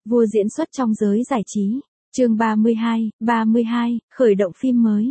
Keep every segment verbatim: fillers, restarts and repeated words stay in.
Vua diễn xuất trong giới giải trí. Chương ba mươi hai, ba mươi hai, khởi động phim mới.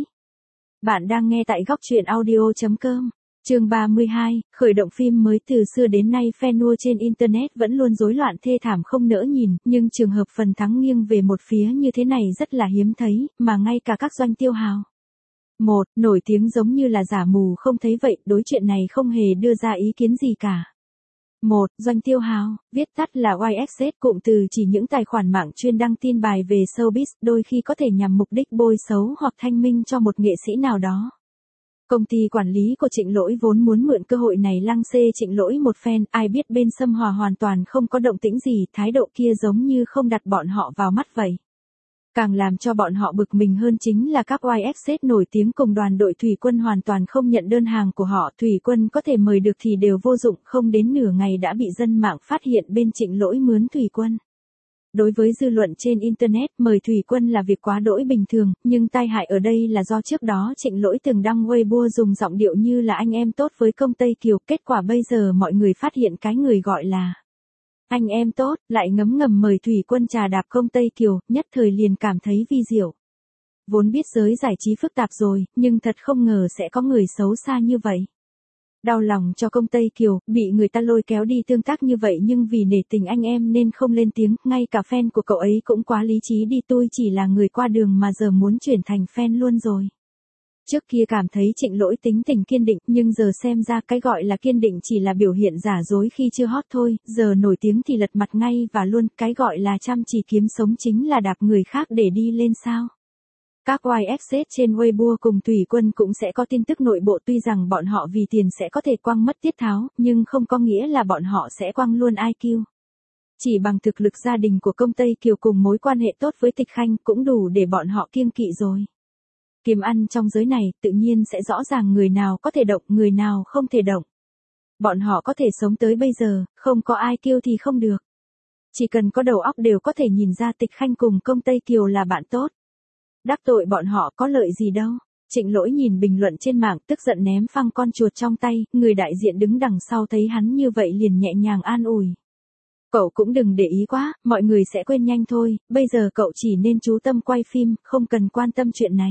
Bạn đang nghe tại góc truyện audio chấm com. Chương ba mươi hai, khởi động phim mới. Từ xưa đến nay phe nua trên internet vẫn luôn rối loạn thê thảm không nỡ nhìn, nhưng trường hợp phần thắng nghiêng về một phía như thế này rất là hiếm thấy, mà ngay cả các doanh tiêu hào. Một, nổi tiếng giống như là giả mù không thấy vậy, đối chuyện này không hề đưa ra ý kiến gì cả. Một, doanh tiêu hào, viết tắt là Y X Z, cụm từ chỉ những tài khoản mạng chuyên đăng tin bài về showbiz, đôi khi có thể nhằm mục đích bôi xấu hoặc thanh minh cho một nghệ sĩ nào đó. Công ty quản lý của Trịnh Lỗi vốn muốn mượn cơ hội này lăng xê Trịnh Lỗi một phen, ai biết bên Sâm Hòa hoàn toàn không có động tĩnh gì, thái độ kia giống như không đặt bọn họ vào mắt vậy. Càng làm cho bọn họ bực mình hơn chính là các Y X Z nổi tiếng cùng đoàn đội Thủy Quân hoàn toàn không nhận đơn hàng của họ. Thủy Quân có thể mời được thì đều vô dụng, không đến nửa ngày đã bị dân mạng phát hiện bên Trịnh Lỗi mướn Thủy Quân. Đối với dư luận trên Internet, mời Thủy Quân là việc quá đỗi bình thường, nhưng tai hại ở đây là do trước đó Trịnh Lỗi từng đăng Weibo dùng giọng điệu như là anh em tốt với công Tây Kiều, kết quả bây giờ mọi người phát hiện cái người gọi là anh em tốt, lại ngấm ngầm mời Thủy Quân trà đạp công Tây Kiều, nhất thời liền cảm thấy vi diệu. Vốn biết giới giải trí phức tạp rồi, nhưng thật không ngờ sẽ có người xấu xa như vậy. Đau lòng cho công Tây Kiều, bị người ta lôi kéo đi tương tác như vậy nhưng vì nể tình anh em nên không lên tiếng, ngay cả fan của cậu ấy cũng quá lý trí đi, tôi chỉ là người qua đường mà giờ muốn chuyển thành fan luôn rồi. Trước kia cảm thấy Trịnh Lỗi tính tình kiên định, nhưng giờ xem ra cái gọi là kiên định chỉ là biểu hiện giả dối khi chưa hot thôi, giờ nổi tiếng thì lật mặt ngay và luôn, cái gọi là chăm chỉ kiếm sống chính là đạp người khác để đi lên sao. Các Y X Z trên Weibo cùng Thủy Quân cũng sẽ có tin tức nội bộ, tuy rằng bọn họ vì tiền sẽ có thể quăng mất tiết tháo, nhưng không có nghĩa là bọn họ sẽ quăng luôn I Q. Chỉ bằng thực lực gia đình của công Tây Kiều cùng mối quan hệ tốt với Tịch Khanh cũng đủ để bọn họ kiêng kỵ rồi. Kiếm ăn trong giới này, tự nhiên sẽ rõ ràng người nào có thể động, người nào không thể động. Bọn họ có thể sống tới bây giờ, không có I Q thì không được. Chỉ cần có đầu óc đều có thể nhìn ra Tịch Khanh cùng công Tây Kiều là bạn tốt. Đắc tội bọn họ có lợi gì đâu. Trịnh Lỗi nhìn bình luận trên mạng tức giận ném phăng con chuột trong tay, người đại diện đứng đằng sau thấy hắn như vậy liền nhẹ nhàng an ủi. Cậu cũng đừng để ý quá, mọi người sẽ quên nhanh thôi, bây giờ cậu chỉ nên chú tâm quay phim, không cần quan tâm chuyện này.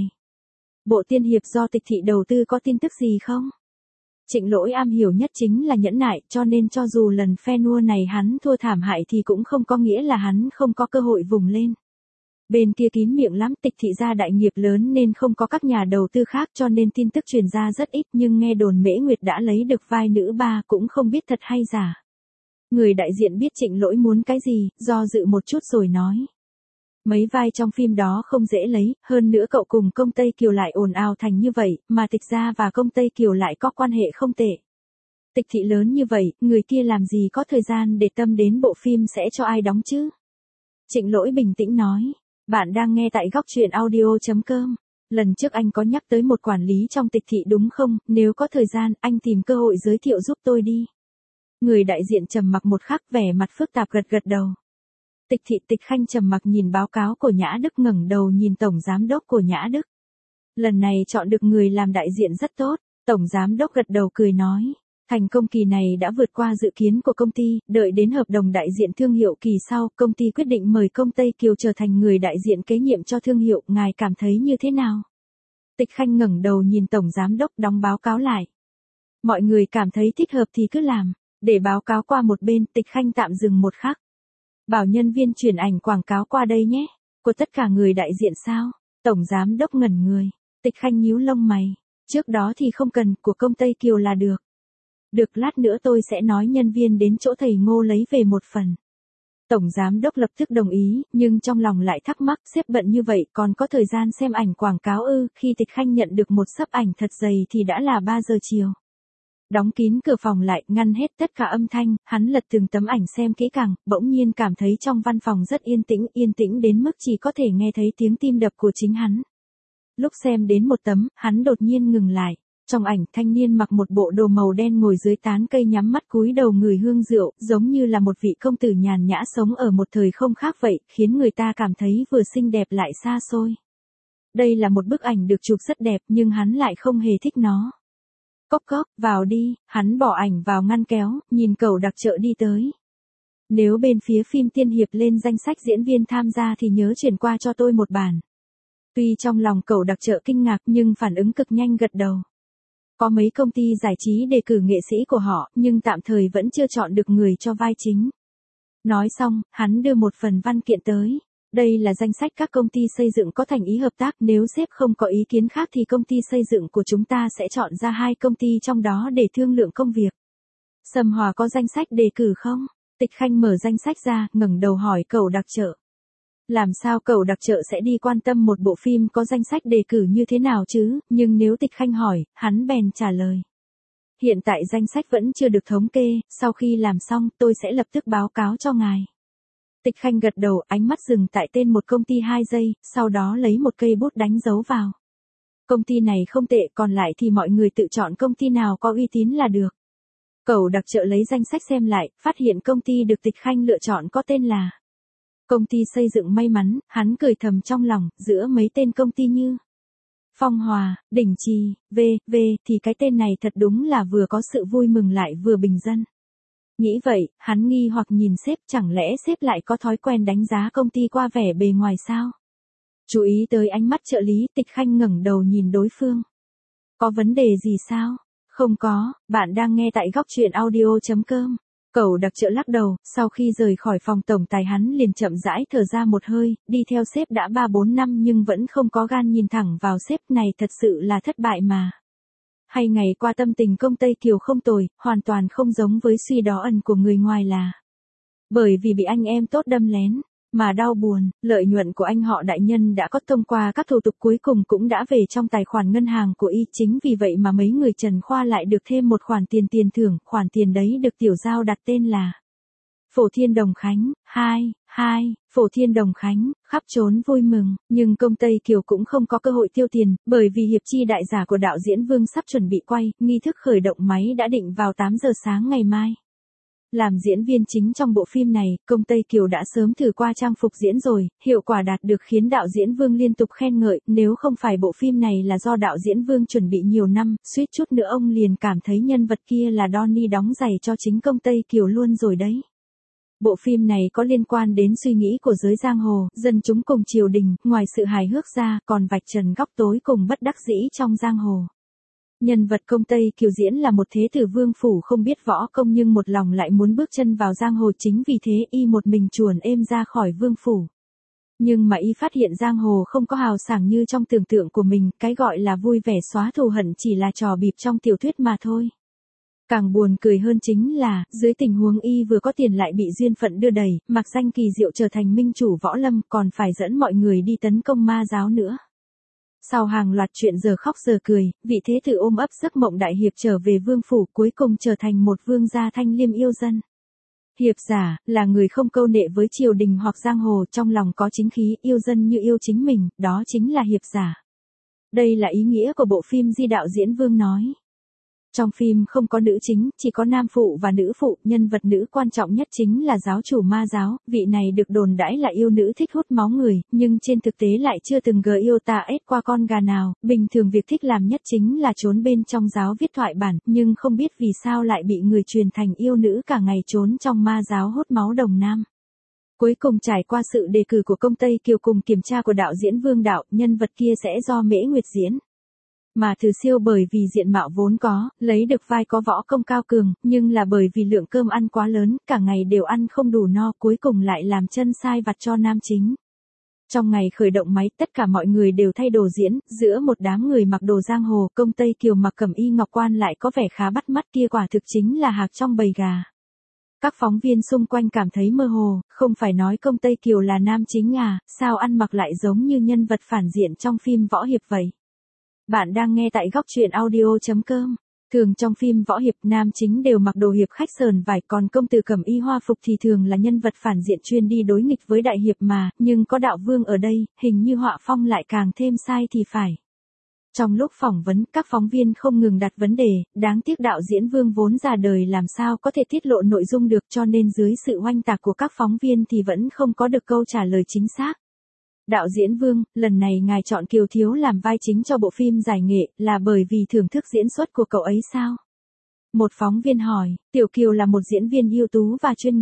Bộ tiên hiệp do Tịch thị đầu tư có tin tức gì không? Trịnh Lỗi am hiểu nhất chính là nhẫn nại, cho nên cho dù lần phe nua này hắn thua thảm hại thì cũng không có nghĩa là hắn không có cơ hội vùng lên. Bên kia kín miệng lắm, Tịch thị gia đại nghiệp lớn nên không có các nhà đầu tư khác cho nên tin tức truyền ra rất ít, nhưng nghe đồn Mễ Nguyệt đã lấy được vai nữ ba cũng không biết thật hay giả. Người đại diện biết Trịnh Lỗi muốn cái gì, do dự một chút rồi nói. Mấy vai trong phim đó không dễ lấy, hơn nữa cậu cùng công Tây Kiều lại ồn ào thành như vậy, mà Tịch gia và công Tây Kiều lại có quan hệ không tệ. Tịch thị lớn như vậy, người kia làm gì có thời gian để tâm đến bộ phim sẽ cho ai đóng chứ? Trịnh Lỗi bình tĩnh nói. Bạn đang nghe tại góc truyện audio chấm com. Lần trước anh có nhắc tới một quản lý trong Tịch thị đúng không? Nếu có thời gian, anh tìm cơ hội giới thiệu giúp tôi đi. Người đại diện trầm mặc một khắc, vẻ mặt phức tạp gật gật đầu. Tịch thị Tịch Khanh trầm mặc nhìn báo cáo của Nhã Đức, ngẩng đầu nhìn tổng giám đốc của Nhã Đức. Lần này chọn được người làm đại diện rất tốt, tổng giám đốc gật đầu cười nói. Thành công kỳ này đã vượt qua dự kiến của công ty, đợi đến hợp đồng đại diện thương hiệu kỳ sau, công ty quyết định mời công Tây Kiều trở thành người đại diện kế nhiệm cho thương hiệu, ngài cảm thấy như thế nào? Tịch Khanh ngẩng đầu nhìn tổng giám đốc đóng báo cáo lại. Mọi người cảm thấy thích hợp thì cứ làm, để báo cáo qua một bên, Tịch Khanh tạm dừng một khắc. Bảo nhân viên chuyển ảnh quảng cáo qua đây nhé, của tất cả người đại diện sao? Tổng giám đốc ngẩn người, Tịch Khanh nhíu lông mày, trước đó thì không cần, của công Tây Kiều là được. Được, lát nữa tôi sẽ nói nhân viên đến chỗ thầy Ngô lấy về một phần. Tổng giám đốc lập tức đồng ý, nhưng trong lòng lại thắc mắc, sếp bận như vậy còn có thời gian xem ảnh quảng cáo ư? Khi Tịch Khanh nhận được một xấp ảnh thật dày thì đã là ba giờ chiều. Đóng kín cửa phòng lại, ngăn hết tất cả âm thanh, hắn lật từng tấm ảnh xem kỹ càng, bỗng nhiên cảm thấy trong văn phòng rất yên tĩnh, yên tĩnh đến mức chỉ có thể nghe thấy tiếng tim đập của chính hắn. Lúc xem đến một tấm, hắn đột nhiên ngừng lại. Trong ảnh, thanh niên mặc một bộ đồ màu đen ngồi dưới tán cây nhắm mắt cúi đầu ngửi hương rượu, giống như là một vị công tử nhàn nhã sống ở một thời không khác vậy, khiến người ta cảm thấy vừa xinh đẹp lại xa xôi. Đây là một bức ảnh được chụp rất đẹp nhưng hắn lại không hề thích nó. Cốc cốc, vào đi, hắn bỏ ảnh vào ngăn kéo, nhìn cậu đặc trợ đi tới. Nếu bên phía phim tiên hiệp lên danh sách diễn viên tham gia thì nhớ chuyển qua cho tôi một bản. Tuy trong lòng Cẩu Đặc Trợ kinh ngạc nhưng phản ứng cực nhanh gật đầu. Có mấy công ty giải trí đề cử nghệ sĩ của họ nhưng tạm thời vẫn chưa chọn được người cho vai chính. Nói xong, hắn đưa một phần văn kiện tới. Đây là danh sách các công ty xây dựng có thành ý hợp tác, nếu sếp không có ý kiến khác thì công ty xây dựng của chúng ta sẽ chọn ra hai công ty trong đó để thương lượng công việc. Sầm Hòa có danh sách đề cử không? Tịch Khanh mở danh sách ra, ngẩng đầu hỏi Cẩu Đặc Trợ. Làm sao Cẩu Đặc Trợ sẽ đi quan tâm một bộ phim có danh sách đề cử như thế nào chứ, nhưng nếu Tịch Khanh hỏi, hắn bèn trả lời. Hiện tại danh sách vẫn chưa được thống kê, sau khi làm xong tôi sẽ lập tức báo cáo cho ngài. Tịch Khanh gật đầu, ánh mắt dừng tại tên một công ty hai giây, sau đó lấy một cây bút đánh dấu vào. Công ty này không tệ, còn lại thì mọi người tự chọn công ty nào có uy tín là được. Cẩu Đặc Trợ lấy danh sách xem lại, phát hiện công ty được Tịch Khanh lựa chọn có tên là Công ty Xây dựng May Mắn. Hắn cười thầm trong lòng, giữa mấy tên công ty như Phong Hòa, Đỉnh Trì, V, V thì cái tên này thật đúng là vừa có sự vui mừng lại vừa bình dân. Nghĩ vậy, hắn nghi hoặc nhìn sếp, chẳng lẽ sếp lại có thói quen đánh giá công ty qua vẻ bề ngoài sao? Chú ý tới ánh mắt trợ lý, Tịch Khanh ngẩng đầu nhìn đối phương. Có vấn đề gì sao? Không có, bạn đang nghe tại góc truyện audio chấm com. Cẩu Đặc Trợ lắc đầu, sau khi rời khỏi phòng tổng tài hắn liền chậm rãi thở ra một hơi, đi theo sếp đã ba bốn năm nhưng vẫn không có gan nhìn thẳng vào sếp, này thật sự là thất bại mà. Hay ngày qua tâm tình công Tây Kiều không tồi, hoàn toàn không giống với suy đoán ẩn của người ngoài là bởi vì bị anh em tốt đâm lén, mà đau buồn, lợi nhuận của anh họ đại nhân đã có thông qua các thủ tục cuối cùng cũng đã về trong tài khoản ngân hàng của y, chính vì vậy mà mấy người Trần Khoa lại được thêm một khoản tiền tiền thưởng, khoản tiền đấy được Tiểu Giao đặt tên là Phổ Thiên Đồng Khánh. hai, hai, Phổ Thiên Đồng Khánh, khắp trốn vui mừng, nhưng công Tây Kiều cũng không có cơ hội tiêu tiền, bởi vì hiệp chi đại giả của đạo diễn Vương sắp chuẩn bị quay, nghi thức khởi động máy đã định vào tám giờ sáng ngày mai. Làm diễn viên chính trong bộ phim này, công Tây Kiều đã sớm thử qua trang phục diễn rồi, hiệu quả đạt được khiến đạo diễn Vương liên tục khen ngợi, nếu không phải bộ phim này là do đạo diễn Vương chuẩn bị nhiều năm, suýt chút nữa ông liền cảm thấy nhân vật kia là Donnie đóng giày cho chính công Tây Kiều luôn rồi đấy. Bộ phim này có liên quan đến suy nghĩ của giới giang hồ, dân chúng cùng triều đình, ngoài sự hài hước ra, còn vạch trần góc tối cùng bất đắc dĩ trong giang hồ. Nhân vật công Tây Kiều diễn là một thế tử vương phủ không biết võ công nhưng một lòng lại muốn bước chân vào giang hồ, chính vì thế y một mình chuồn êm ra khỏi vương phủ. Nhưng mà y phát hiện giang hồ không có hào sảng như trong tưởng tượng của mình, cái gọi là vui vẻ xóa thù hận chỉ là trò bịp trong tiểu thuyết mà thôi. Càng buồn cười hơn chính là, dưới tình huống y vừa có tiền lại bị duyên phận đưa đẩy, mặc danh kỳ diệu trở thành minh chủ võ lâm, còn phải dẫn mọi người đi tấn công ma giáo nữa. Sau hàng loạt chuyện giờ khóc giờ cười, vị thế tử ôm ấp giấc mộng đại hiệp trở về vương phủ, cuối cùng trở thành một vương gia thanh liêm yêu dân. Hiệp giả, là người không câu nệ với triều đình hoặc giang hồ, trong lòng có chính khí, yêu dân như yêu chính mình, đó chính là hiệp giả. Đây là ý nghĩa của bộ phim Di đạo diễn Vương nói. Trong phim không có nữ chính, chỉ có nam phụ và nữ phụ, nhân vật nữ quan trọng nhất chính là giáo chủ ma giáo, vị này được đồn đãi là yêu nữ thích hút máu người, nhưng trên thực tế lại chưa từng gờ yêu ta ết qua con gà nào, bình thường việc thích làm nhất chính là trốn bên trong giáo viết thoại bản, nhưng không biết vì sao lại bị người truyền thành yêu nữ cả ngày trốn trong ma giáo hút máu đồng nam. Cuối cùng trải qua sự đề cử của công Tây Kiều cùng kiểm tra của đạo diễn Vương Đạo, nhân vật kia sẽ do Mễ Nguyệt diễn. Mà Từ Siêu bởi vì diện mạo vốn có, lấy được vai có võ công cao cường, nhưng là bởi vì lượng cơm ăn quá lớn, cả ngày đều ăn không đủ no, cuối cùng lại làm chân sai vặt cho nam chính. Trong ngày khởi động máy, tất cả mọi người đều thay đồ diễn, giữa một đám người mặc đồ giang hồ, công Tây Kiều mặc cẩm y ngọc quan lại có vẻ khá bắt mắt, kia quả thực chính là hạc trong bầy gà. Các phóng viên xung quanh cảm thấy mơ hồ, không phải nói công Tây Kiều là nam chính à, sao ăn mặc lại giống như nhân vật phản diện trong phim võ hiệp vậy? Bạn đang nghe tại góc truyện audio chấm com. Thường trong phim võ hiệp nam chính đều mặc đồ hiệp khách sờn vải, còn công tử cẩm y hoa phục thì thường là nhân vật phản diện chuyên đi đối nghịch với đại hiệp mà, nhưng có đạo Vương ở đây, hình như họa phong lại càng thêm sai thì phải. Trong lúc phỏng vấn, các phóng viên không ngừng đặt vấn đề, đáng tiếc đạo diễn Vương vốn già đời làm sao có thể tiết lộ nội dung được, cho nên dưới sự oanh tạc của các phóng viên thì vẫn không có được câu trả lời chính xác. Đạo diễn Vương, lần này ngài chọn Kiều Thiếu làm vai chính cho bộ phim giải nghệ, là bởi vì thưởng thức diễn xuất của cậu ấy sao? Một phóng viên hỏi, Tiểu Kiều là một diễn viên ưu tú và chuyên nghiệp.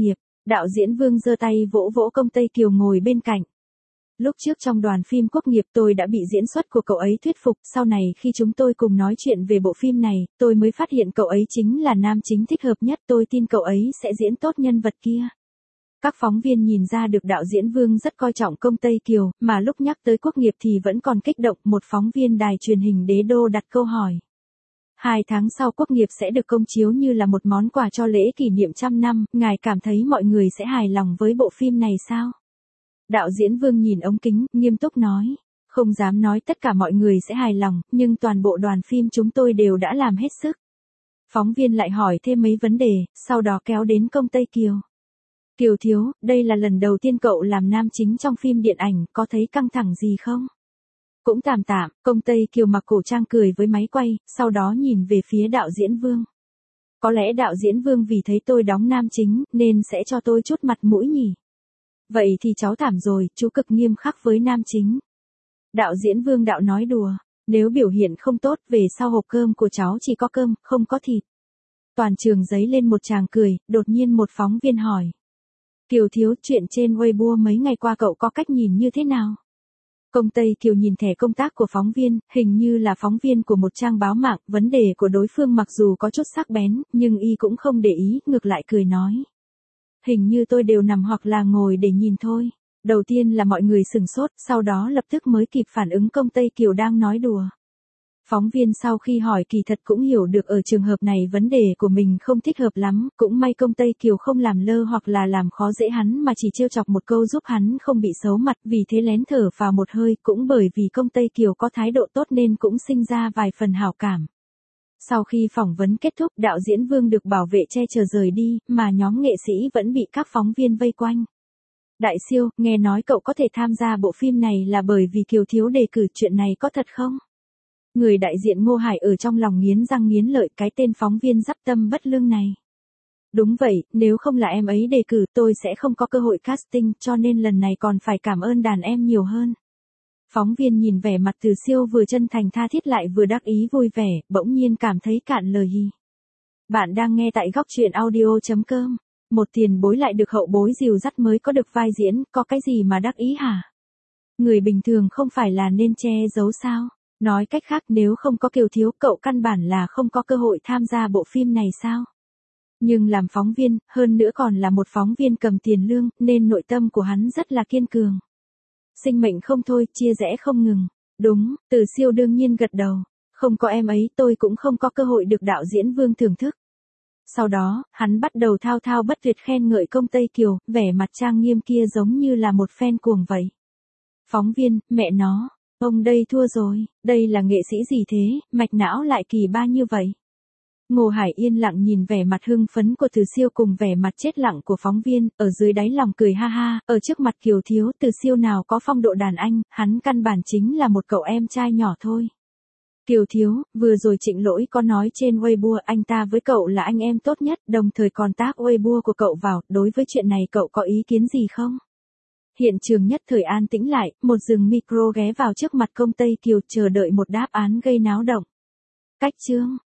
Đạo diễn Vương giơ tay vỗ vỗ Công Tây Kiều ngồi bên cạnh. Lúc trước trong đoàn phim Quốc nghiệp tôi đã bị diễn xuất của cậu ấy thuyết phục, sau này khi chúng tôi cùng nói chuyện về bộ phim này, tôi mới phát hiện cậu ấy chính là nam chính thích hợp nhất, tôi tin cậu ấy sẽ diễn tốt nhân vật kia. Các phóng viên nhìn ra được đạo diễn Vương rất coi trọng Công Tây Kiều, mà lúc nhắc tới Quốc nghiệp thì vẫn còn kích động. Một phóng viên đài truyền hình Đế Đô đặt câu hỏi. Hai tháng sau Quốc nghiệp sẽ được công chiếu như là một món quà cho lễ kỷ niệm trăm năm, ngài cảm thấy mọi người sẽ hài lòng với bộ phim này sao? Đạo diễn Vương nhìn ống kính, nghiêm túc nói. Không dám nói tất cả mọi người sẽ hài lòng, nhưng toàn bộ đoàn phim chúng tôi đều đã làm hết sức. Phóng viên lại hỏi thêm mấy vấn đề, sau đó kéo đến Công Tây Kiều. Kiều thiếu, đây là lần đầu tiên cậu làm nam chính trong phim điện ảnh, có thấy căng thẳng gì không? Cũng tạm tạm, Công Tây Kiều mặc cổ trang cười với máy quay, sau đó nhìn về phía đạo diễn Vương. Có lẽ đạo diễn Vương vì thấy tôi đóng nam chính, nên sẽ cho tôi chút mặt mũi nhỉ? Vậy thì cháu thảm rồi, chú cực nghiêm khắc với nam chính. Đạo diễn Vương đạo nói đùa, nếu biểu hiện không tốt, về sau hộp cơm của cháu chỉ có cơm, không có thịt. Toàn trường giấy lên một tràng cười, đột nhiên một phóng viên hỏi. Kiều thiếu, chuyện trên Weibo mấy ngày qua cậu có cách nhìn như thế nào? Công Tây Kiều nhìn thẻ công tác của phóng viên, hình như là phóng viên của một trang báo mạng, vấn đề của đối phương mặc dù có chút sắc bén, nhưng y cũng không để ý, ngược lại cười nói. Hình như tôi đều nằm hoặc là ngồi để nhìn thôi. Đầu tiên là mọi người sửng sốt, sau đó lập tức mới kịp phản ứng Công Tây Kiều đang nói đùa. Phóng viên sau khi hỏi kỳ thật cũng hiểu được ở trường hợp này vấn đề của mình không thích hợp lắm, cũng may Công Tây Kiều không làm lơ hoặc là làm khó dễ hắn mà chỉ trêu chọc một câu giúp hắn không bị xấu mặt, vì thế lén thở vào một hơi, cũng bởi vì Công Tây Kiều có thái độ tốt nên cũng sinh ra vài phần hảo cảm. Sau khi phỏng vấn kết thúc, đạo diễn Vương được bảo vệ che chở rời đi, mà nhóm nghệ sĩ vẫn bị các phóng viên vây quanh. Đại siêu, nghe nói cậu có thể tham gia bộ phim này là bởi vì Kiều thiếu đề cử, chuyện này có thật không? Người đại diện Ngô Hải ở trong lòng nghiến răng nghiến lợi cái tên phóng viên dắp tâm bất lương này. Đúng vậy, nếu không là em ấy đề cử tôi sẽ không có cơ hội casting, cho nên lần này còn phải cảm ơn đàn em nhiều hơn. Phóng viên nhìn vẻ mặt Từ Siêu vừa chân thành tha thiết lại vừa đắc ý vui vẻ, bỗng nhiên cảm thấy cạn lời hi. Bạn đang nghe tại góc truyện audio chấm com. Một tiền bối lại được hậu bối dìu dắt mới có được vai diễn, có cái gì mà đắc ý hả? Người bình thường không phải là nên che giấu sao? Nói cách khác, nếu không có Kiều thiếu, cậu căn bản là không có cơ hội tham gia bộ phim này sao? Nhưng làm phóng viên, hơn nữa còn là một phóng viên cầm tiền lương, nên nội tâm của hắn rất là kiên cường. Sinh mệnh không thôi, chia rẽ không ngừng. Đúng, Từ Siêu đương nhiên gật đầu. Không có em ấy tôi cũng không có cơ hội được đạo diễn Vương thưởng thức. Sau đó, hắn bắt đầu thao thao bất tuyệt khen ngợi Công Tây Kiều, vẻ mặt trang nghiêm kia giống như là một fan cuồng vậy. Phóng viên, mẹ nó, ông đây thua rồi, đây là nghệ sĩ gì thế, mạch não lại kỳ ba như vậy. Ngô Hải yên lặng nhìn vẻ mặt hưng phấn của Từ Siêu cùng vẻ mặt chết lặng của phóng viên, ở dưới đáy lòng cười ha ha, ở trước mặt Kiều thiếu, Từ Siêu nào có phong độ đàn anh, hắn căn bản chính là một cậu em trai nhỏ thôi. Kiều thiếu, vừa rồi Trịnh Lỗi có nói trên Weibo anh ta với cậu là anh em tốt nhất, đồng thời còn tag Weibo của cậu vào, đối với chuyện này cậu có ý kiến gì không? Hiện trường nhất thời an tĩnh lại, một rừng micro ghé vào trước mặt Công Tây Kiều chờ đợi một đáp án gây náo động. Cách chương